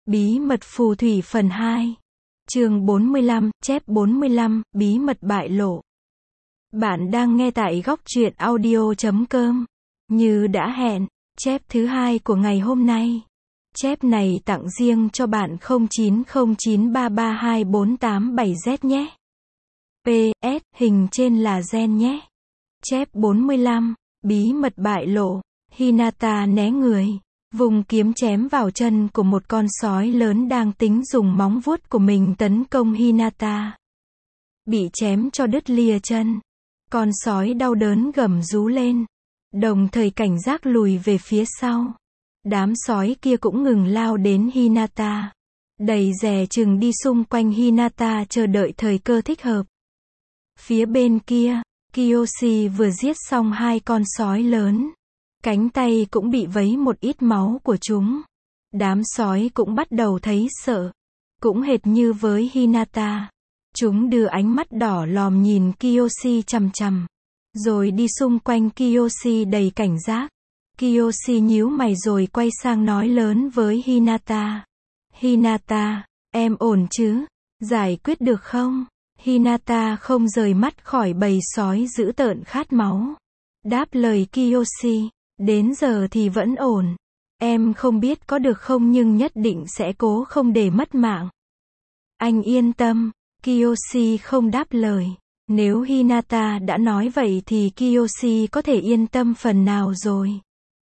Bí mật phù thủy phần 2. Chương 45, chép 45, bí mật bại lộ. Bạn đang nghe tại góc truyện audio.com. Như đã hẹn, chép thứ 2 của ngày hôm nay. Chép này tặng riêng cho bạn 0909332487Z nhé. PS, hình trên là gen nhé. Chép 45, bí mật bại lộ. Hinata né người, vùng kiếm chém vào chân của một con sói lớn đang tính dùng móng vuốt của mình tấn công Hinata. Bị chém cho đứt lìa chân. Con sói đau đớn gầm rú lên, đồng thời cảnh giác lùi về phía sau. Đám sói kia cũng ngừng lao đến Hinata, đầy dè chừng đi xung quanh Hinata chờ đợi thời cơ thích hợp. Phía bên kia, Kiyoshi vừa giết xong 2 con sói lớn. Cánh tay cũng bị vấy một ít máu của chúng. Đám sói cũng bắt đầu thấy sợ. Cũng hệt như với Hinata. Chúng đưa ánh mắt đỏ lòm nhìn Kiyoshi chằm chằm. Rồi đi xung quanh Kiyoshi đầy cảnh giác. Kiyoshi nhíu mày rồi quay sang nói lớn với Hinata. Hinata, em ổn chứ? Giải quyết được không? Hinata không rời mắt khỏi bầy sói dữ tợn khát máu. Đáp lời Kiyoshi. Đến giờ thì vẫn ổn. Em không biết có được không nhưng nhất định sẽ cố không để mất mạng. Anh yên tâm. Kiyoshi không đáp lời. Nếu Hinata đã nói vậy thì Kiyoshi có thể yên tâm phần nào rồi.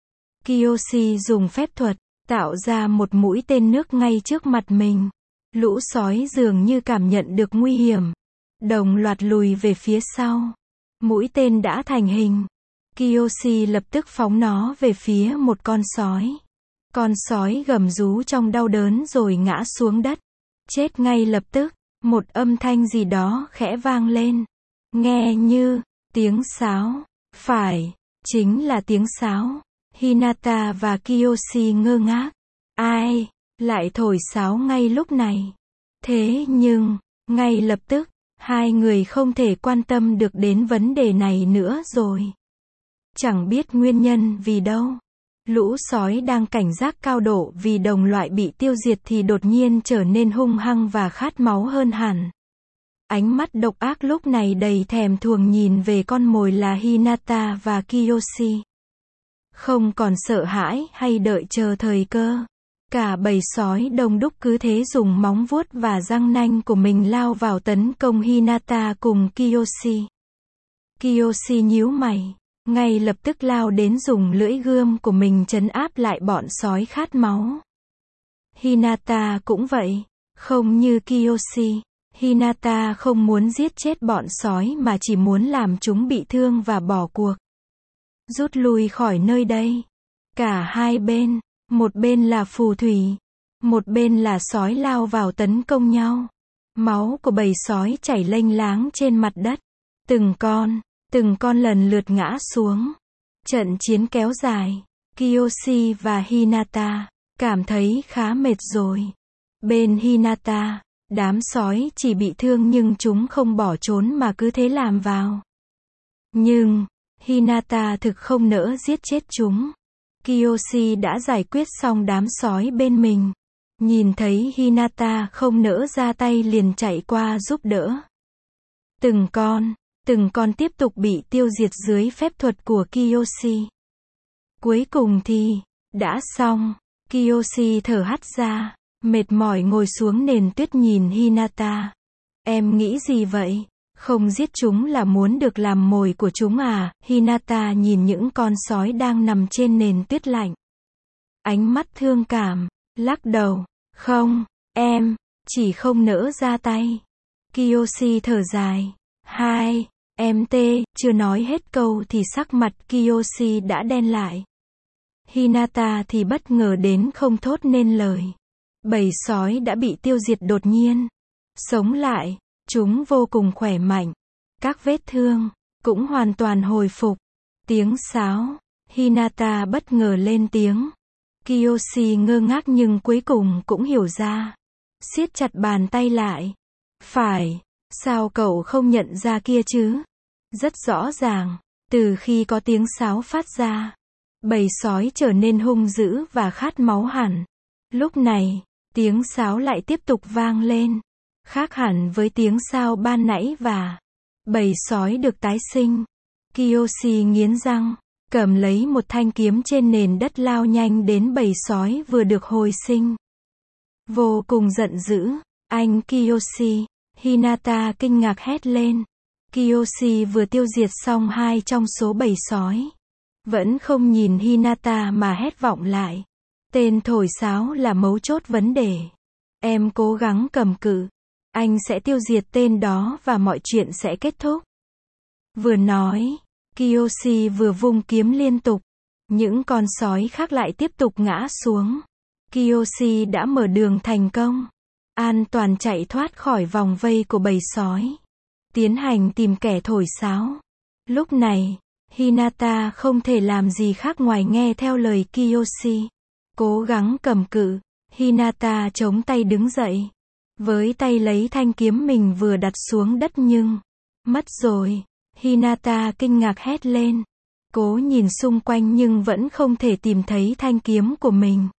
Kiyoshi dùng phép thuật, tạo ra một mũi tên nước ngay trước mặt mình. Lũ sói dường như cảm nhận được nguy hiểm. Đồng loạt lùi về phía sau. Mũi tên đã thành hình. Kiyoshi lập tức phóng nó về phía một con sói. Con sói gầm rú trong đau đớn rồi ngã xuống đất. Chết ngay lập tức. Một âm thanh gì đó khẽ vang lên. Nghe như tiếng sáo. Phải, chính là tiếng sáo. Hinata và Kiyoshi ngơ ngác. Ai lại thổi sáo ngay lúc này? Thế nhưng, ngay lập tức, hai người không thể quan tâm được đến vấn đề này nữa rồi. Chẳng biết nguyên nhân vì đâu. Lũ sói đang cảnh giác cao độ vì đồng loại bị tiêu diệt thì đột nhiên trở nên hung hăng và khát máu hơn hẳn. Ánh mắt độc ác lúc này đầy thèm thuồng nhìn về con mồi là Hinata và Kiyoshi. Không còn sợ hãi hay đợi chờ thời cơ. Cả bầy sói đông đúc cứ thế dùng móng vuốt và răng nanh của mình lao vào tấn công Hinata cùng Kiyoshi. Kiyoshi nhíu mày. Ngay lập tức lao đến dùng lưỡi gươm của mình trấn áp lại bọn sói khát máu. Hinata cũng vậy. Không như Kiyoshi, Hinata không muốn giết chết bọn sói mà chỉ muốn làm chúng bị thương và bỏ cuộc. Rút lui khỏi nơi đây. Cả hai bên, một bên là phù thủy, một bên là sói lao vào tấn công nhau. Máu của bầy sói chảy lênh láng trên mặt đất. Từng con lần lượt ngã xuống. Trận chiến kéo dài. Kiyoshi và Hinata cảm thấy khá mệt rồi. Bên Hinata, đám sói chỉ bị thương nhưng chúng không bỏ trốn mà cứ thế làm vào. Nhưng, Hinata thực không nỡ giết chết chúng. Kiyoshi đã giải quyết xong đám sói bên mình. Nhìn thấy Hinata không nỡ ra tay liền chạy qua giúp đỡ. Từng con tiếp tục bị tiêu diệt dưới phép thuật của Kiyoshi. Cuối cùng thì, đã xong. Kiyoshi thở hắt ra, mệt mỏi ngồi xuống nền tuyết nhìn Hinata. Em nghĩ gì vậy? Không giết chúng là muốn được làm mồi của chúng à? Hinata nhìn những con sói đang nằm trên nền tuyết lạnh. Ánh mắt thương cảm, lắc đầu. Không, em chỉ không nỡ ra tay. Kiyoshi thở dài. Em chưa nói hết câu thì sắc mặt Kiyoshi đã đen lại. Hinata thì bất ngờ đến không thốt nên lời. Bầy sói đã bị tiêu diệt đột nhiên. Sống lại, chúng vô cùng khỏe mạnh. Các vết thương cũng hoàn toàn hồi phục. Tiếng sáo. Hinata bất ngờ lên tiếng. Kiyoshi ngơ ngác nhưng cuối cùng cũng hiểu ra. Siết chặt bàn tay lại. Phải, sao cậu không nhận ra kia chứ? Rất rõ ràng, từ khi có tiếng sáo phát ra, bầy sói trở nên hung dữ và khát máu hẳn. Lúc này, Tiếng sáo lại tiếp tục vang lên. Khác hẳn với tiếng sao ban nãy và bầy sói được tái sinh. Kiyoshi nghiến răng, cầm lấy một thanh kiếm trên nền đất lao nhanh đến bầy sói vừa được hồi sinh. Vô cùng giận dữ, anh Kiyoshi, Hinata kinh ngạc hét lên. Kiyoshi vừa tiêu diệt xong 2 trong số bầy sói. Vẫn không nhìn Hinata mà hét vọng lại. Tên thổi sáo là mấu chốt vấn đề. Em cố gắng cầm cự. Anh sẽ tiêu diệt tên đó và mọi chuyện sẽ kết thúc. Vừa nói, Kiyoshi vừa vung kiếm liên tục. Những con sói khác lại tiếp tục ngã xuống. Kiyoshi đã mở đường thành công. An toàn chạy thoát khỏi vòng vây của bầy sói. Tiến hành tìm kẻ thổi sáo. Lúc này, Hinata không thể làm gì khác ngoài nghe theo lời Kiyoshi. Cố gắng cầm cự, Hinata chống tay đứng dậy. Với tay lấy thanh kiếm mình vừa đặt xuống đất nhưng mất rồi. Hinata kinh ngạc hét lên. Cố nhìn xung quanh nhưng vẫn không thể tìm thấy thanh kiếm của mình.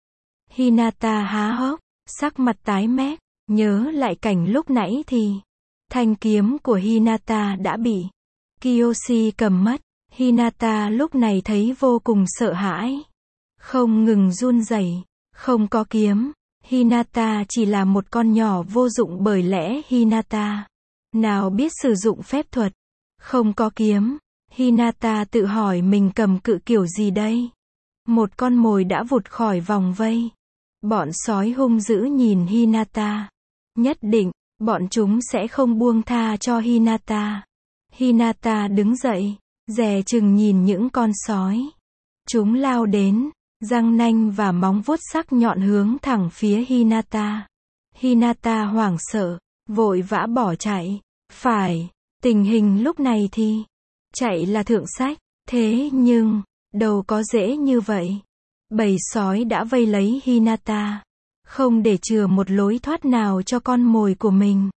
Hinata há hốc, sắc mặt tái mét, nhớ lại cảnh lúc nãy thì thanh kiếm của Hinata đã bị Kiyoshi cầm mất. Hinata lúc này thấy vô cùng sợ hãi. Không ngừng run rẩy, không có kiếm. Hinata chỉ là một con nhỏ vô dụng bởi lẽ Hinata nào biết sử dụng phép thuật. Không có kiếm. Hinata tự hỏi mình cầm cự kiểu gì đây? Một con mồi đã vụt khỏi vòng vây. Bọn sói hung dữ nhìn Hinata. Nhất định, bọn chúng sẽ không buông tha cho Hinata. Hinata đứng dậy, dè chừng nhìn những con sói. Chúng lao đến, răng nanh và móng vuốt sắc nhọn hướng thẳng phía Hinata. Hinata hoảng sợ, vội vã bỏ chạy. Phải, tình hình lúc này thì chạy là thượng sách, thế nhưng đâu có dễ như vậy. Bầy sói đã vây lấy Hinata, không để chừa một lối thoát nào cho con mồi của mình.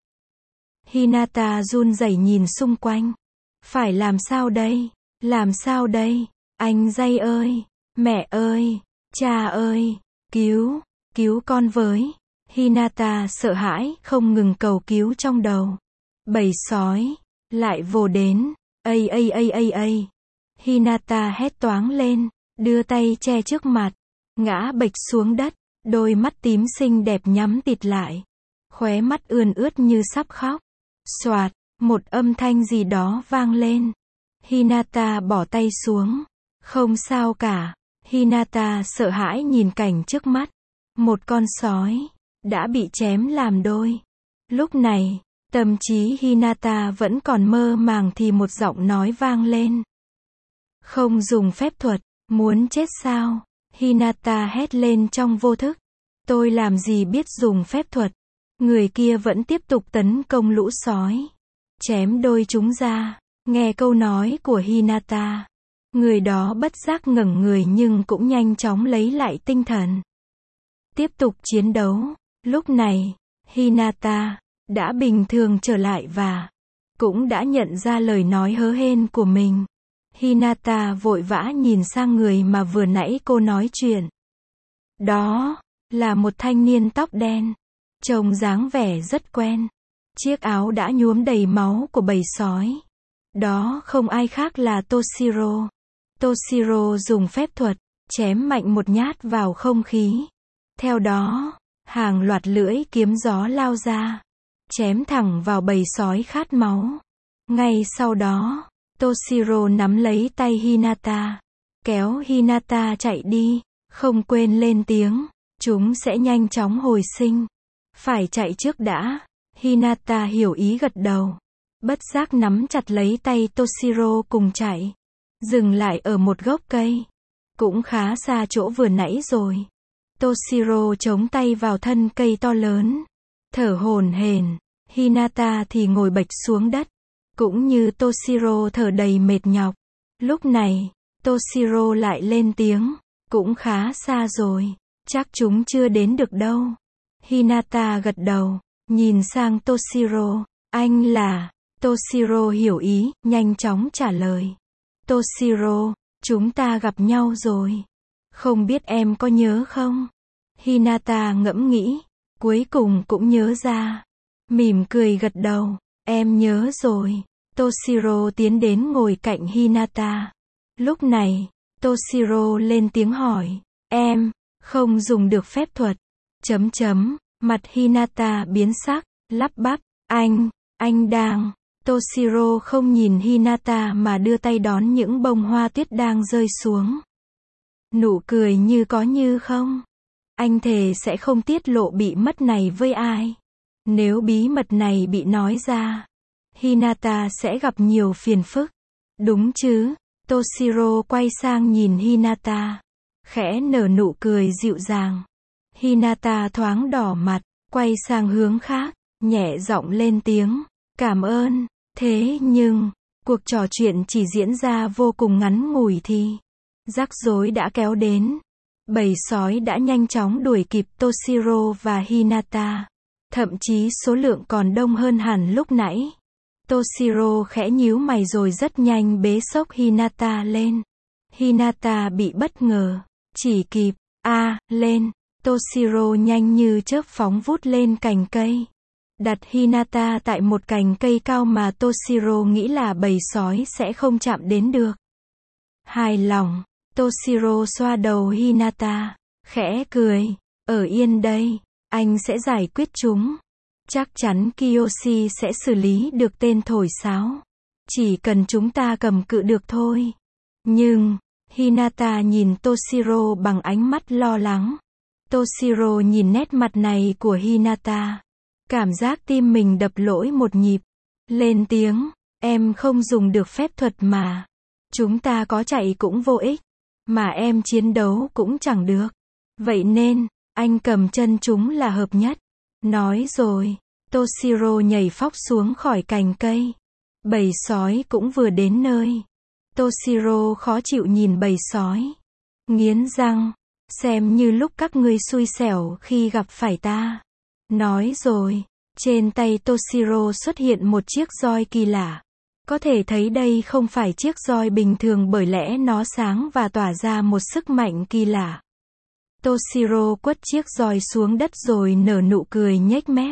Hinata run rẩy nhìn xung quanh. Phải làm sao đây? Làm sao đây? Anh Dây ơi! Mẹ ơi! Cha ơi! Cứu! Cứu con với! Hinata sợ hãi, không ngừng cầu cứu trong đầu. Bầy sói lại vồ đến. Ây! Hinata hét toáng lên, đưa tay che trước mặt, ngã bệch xuống đất, đôi mắt tím xinh đẹp nhắm tịt lại. Khóe mắt ươn ướt như sắp khóc. Xoạt, một âm thanh gì đó vang lên. Hinata bỏ tay xuống. Không sao cả. Hinata sợ hãi nhìn cảnh trước mắt. Một con sói đã bị chém làm đôi. Lúc này, tâm trí Hinata vẫn còn mơ màng thì một giọng nói vang lên. Không dùng phép thuật, muốn chết sao? Hinata hét lên trong vô thức. Tôi làm gì biết dùng phép thuật. Người kia vẫn tiếp tục tấn công lũ sói. Chém đôi chúng ra. Nghe câu nói của Hinata. Người đó bất giác ngẩng người nhưng cũng nhanh chóng lấy lại tinh thần. Tiếp tục chiến đấu. Lúc này, Hinata đã bình thường trở lại và cũng đã nhận ra lời nói hớ hênh của mình. Hinata vội vã nhìn sang người mà vừa nãy cô nói chuyện. Đó là một thanh niên tóc đen, trông dáng vẻ rất quen. Chiếc áo đã nhuốm đầy máu của bầy sói. Đó không ai khác là Toshiro. Toshiro dùng phép thuật, chém mạnh một nhát vào không khí. Theo đó, hàng loạt lưỡi kiếm gió lao ra, chém thẳng vào bầy sói khát máu. Ngay sau đó, Toshiro nắm lấy tay Hinata, kéo Hinata chạy đi, không quên lên tiếng, chúng sẽ nhanh chóng hồi sinh. Phải chạy trước đã. Hinata hiểu ý gật đầu. Bất giác nắm chặt lấy tay Toshiro cùng chạy. Dừng lại ở một gốc cây. Cũng khá xa chỗ vừa nãy rồi. Toshiro chống tay vào thân cây to lớn. Thở hổn hển. Hinata thì ngồi bệch xuống đất. Cũng như Toshiro thở đầy mệt nhọc. Lúc này, Toshiro lại lên tiếng. Cũng khá xa rồi. Chắc chúng chưa đến được đâu. Hinata gật đầu. Nhìn sang Toshiro. Anh là... Toshiro hiểu ý, nhanh chóng trả lời. Toshiro, chúng ta gặp nhau rồi. Không biết em có nhớ không? Hinata ngẫm nghĩ, cuối cùng cũng nhớ ra. Mỉm cười gật đầu, em nhớ rồi. Toshiro tiến đến ngồi cạnh Hinata. Lúc này, Toshiro lên tiếng hỏi, em, không dùng được phép thuật. Mặt Hinata biến sắc, lắp bắp, anh đang. Toshiro không nhìn Hinata mà đưa tay đón những bông hoa tuyết đang rơi xuống. Nụ cười như có như không. Anh thề sẽ không tiết lộ bí mật này với ai. Nếu bí mật này bị nói ra, Hinata sẽ gặp nhiều phiền phức. Đúng chứ? Toshiro quay sang nhìn Hinata, khẽ nở nụ cười dịu dàng. Hinata thoáng đỏ mặt, quay sang hướng khác, nhẹ giọng lên tiếng, cảm ơn. Thế nhưng, cuộc trò chuyện chỉ diễn ra vô cùng ngắn ngủi thì rắc rối đã kéo đến. Bầy sói đã nhanh chóng đuổi kịp Toshiro và Hinata. Thậm chí số lượng còn đông hơn hẳn lúc nãy. Toshiro khẽ nhíu mày rồi rất nhanh bế xốc Hinata lên. Hinata bị bất ngờ, chỉ kịp, lên. Toshiro nhanh như chớp phóng vút lên cành cây. Đặt Hinata tại một cành cây cao mà Toshiro nghĩ là bầy sói sẽ không chạm đến được. Hài lòng, Toshiro xoa đầu Hinata, khẽ cười, ở yên đây, anh sẽ giải quyết chúng. Chắc chắn Kiyoshi sẽ xử lý được tên thổi sáo. Chỉ cần chúng ta cầm cự được thôi. Nhưng, Hinata nhìn Toshiro bằng ánh mắt lo lắng. Toshiro nhìn nét mặt này của Hinata. Cảm giác tim mình đập lỗi một nhịp. Lên tiếng, em không dùng được phép thuật mà. Chúng ta có chạy cũng vô ích. Mà em chiến đấu cũng chẳng được. Vậy nên, anh cầm chân chúng là hợp nhất. Nói rồi, Toshiro nhảy phóc xuống khỏi cành cây. Bầy sói cũng vừa đến nơi. Toshiro khó chịu nhìn bầy sói. Nghiến răng, xem như lúc các ngươi xui xẻo khi gặp phải ta. Nói rồi, trên tay Toshiro xuất hiện một chiếc roi kỳ lạ. Có thể thấy đây không phải chiếc roi bình thường bởi lẽ nó sáng và tỏa ra một sức mạnh kỳ lạ. Toshiro quất chiếc roi xuống đất rồi nở nụ cười nhếch mép.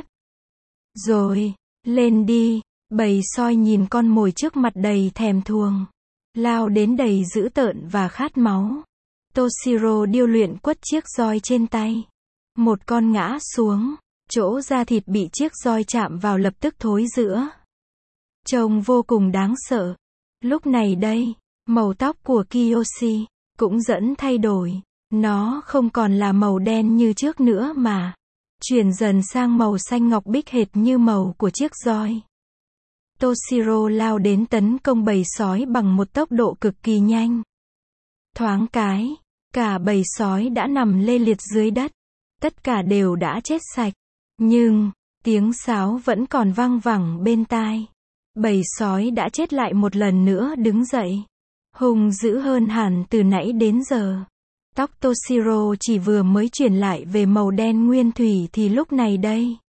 Rồi, lên đi. Bầy sói nhìn con mồi trước mặt đầy thèm thuồng. Lao đến đầy dữ tợn và khát máu. Toshiro điêu luyện quất chiếc roi trên tay. Một con ngã xuống. Chỗ da thịt bị chiếc roi chạm vào lập tức thối rữa. Trông vô cùng đáng sợ. Lúc này đây, màu tóc của Kiyoshi cũng dần thay đổi. Nó không còn là màu đen như trước nữa mà chuyển dần sang màu xanh ngọc bích hệt như màu của chiếc roi. Toshiro lao đến tấn công bầy sói bằng một tốc độ cực kỳ nhanh. Thoáng cái, cả bầy sói đã nằm lê liệt dưới đất. Tất cả đều đã chết sạch. Nhưng, tiếng sáo vẫn còn vang vẳng bên tai. Bầy sói đã chết lại một lần nữa đứng dậy. Hung dữ hơn hẳn từ nãy đến giờ. Tóc Toshiro chỉ vừa mới chuyển lại về màu đen nguyên thủy thì lúc này đây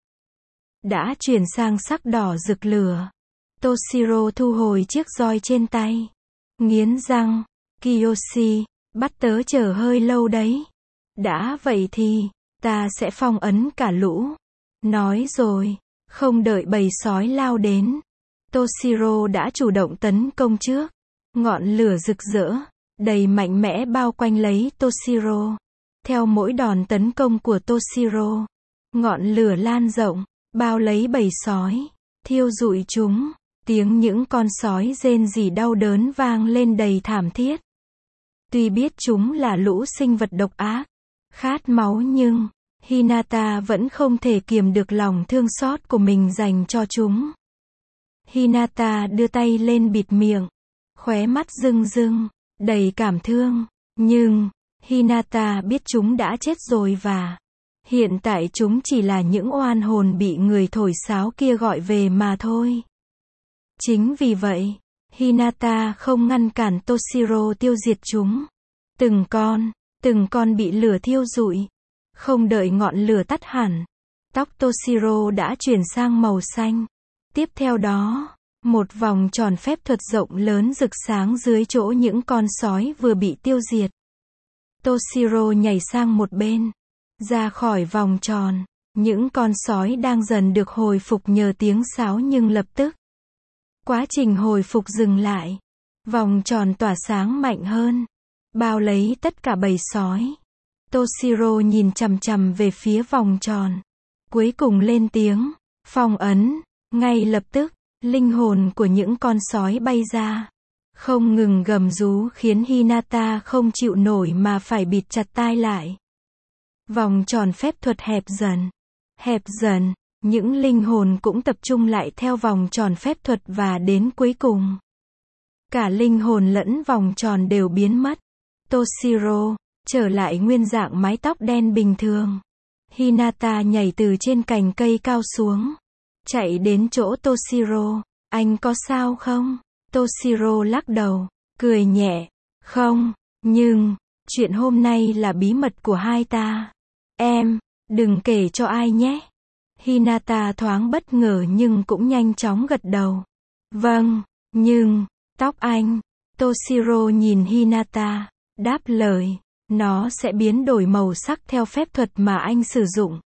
đã chuyển sang sắc đỏ rực lửa. Toshiro thu hồi chiếc roi trên tay. Nghiến răng, Kiyoshi, bắt tớ chờ hơi lâu đấy. Đã vậy thì, ta sẽ phong ấn cả lũ. Nói rồi, không đợi bầy sói lao đến. Toshiro đã chủ động tấn công trước. Ngọn lửa rực rỡ, đầy mạnh mẽ bao quanh lấy Toshiro. Theo mỗi đòn tấn công của Toshiro, ngọn lửa lan rộng, bao lấy bầy sói, thiêu rụi chúng. Tiếng những con sói rên rỉ đau đớn vang lên đầy thảm thiết. Tuy biết chúng là lũ sinh vật độc ác, khát máu nhưng Hinata vẫn không thể kiềm được lòng thương xót của mình dành cho chúng. Hinata đưa tay lên bịt miệng, khóe mắt rưng rưng, đầy cảm thương. Nhưng, Hinata biết chúng đã chết rồi và hiện tại chúng chỉ là những oan hồn bị người thổi sáo kia gọi về mà thôi. Chính vì vậy, Hinata không ngăn cản Toshiro tiêu diệt chúng. Từng con bị lửa thiêu rụi. Không đợi ngọn lửa tắt hẳn, tóc Toshiro đã chuyển sang màu xanh. Tiếp theo đó, một vòng tròn phép thuật rộng lớn rực sáng dưới chỗ những con sói vừa bị tiêu diệt. Toshiro nhảy sang một bên. Ra khỏi vòng tròn, những con sói đang dần được hồi phục nhờ tiếng sáo nhưng lập tức, quá trình hồi phục dừng lại. Vòng tròn tỏa sáng mạnh hơn, bao lấy tất cả bầy sói. Toshiro nhìn chằm chằm về phía vòng tròn. Cuối cùng lên tiếng, phong ấn. Ngay lập tức, linh hồn của những con sói bay ra. Không ngừng gầm rú khiến Hinata không chịu nổi mà phải bịt chặt tai lại. Vòng tròn phép thuật hẹp dần. Hẹp dần, những linh hồn cũng tập trung lại theo vòng tròn phép thuật và đến cuối cùng, cả linh hồn lẫn vòng tròn đều biến mất. Toshiro trở lại nguyên dạng mái tóc đen bình thường. Hinata nhảy từ trên cành cây cao xuống, chạy đến chỗ Toshiro. Anh có sao không? Toshiro lắc đầu, cười nhẹ. Không, nhưng, chuyện hôm nay là bí mật của hai ta. Em, đừng kể cho ai nhé. Hinata thoáng bất ngờ nhưng cũng nhanh chóng gật đầu. Vâng, nhưng, tóc anh. Toshiro nhìn Hinata, đáp lời, nó sẽ biến đổi màu sắc theo phép thuật mà anh sử dụng.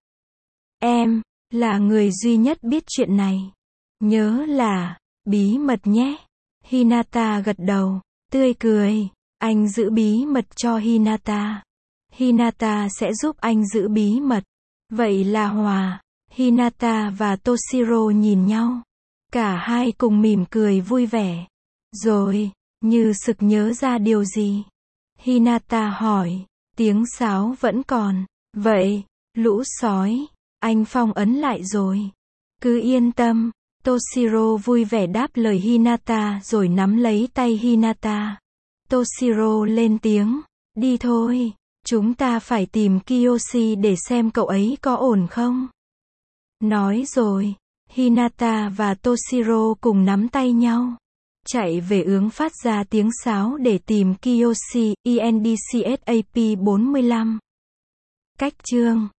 Em, là người duy nhất biết chuyện này. Nhớ là, bí mật nhé. Hinata gật đầu, tươi cười. Anh giữ bí mật cho Hinata. Hinata sẽ giúp anh giữ bí mật. Vậy là hòa. Hinata và Toshiro nhìn nhau. Cả hai cùng mỉm cười vui vẻ. Rồi, như sực nhớ ra điều gì. Hinata hỏi, tiếng sáo vẫn còn. Vậy, lũ sói, anh phong ấn lại rồi. Cứ yên tâm. Toshiro vui vẻ đáp lời Hinata rồi nắm lấy tay Hinata. Toshiro lên tiếng, đi thôi, chúng ta phải tìm Kiyoshi để xem cậu ấy có ổn không. Nói rồi, Hinata và Toshiro cùng nắm tay nhau, chạy về hướng phát ra tiếng sáo để tìm Kiyoshi, ENDCSAP 45. Cách chương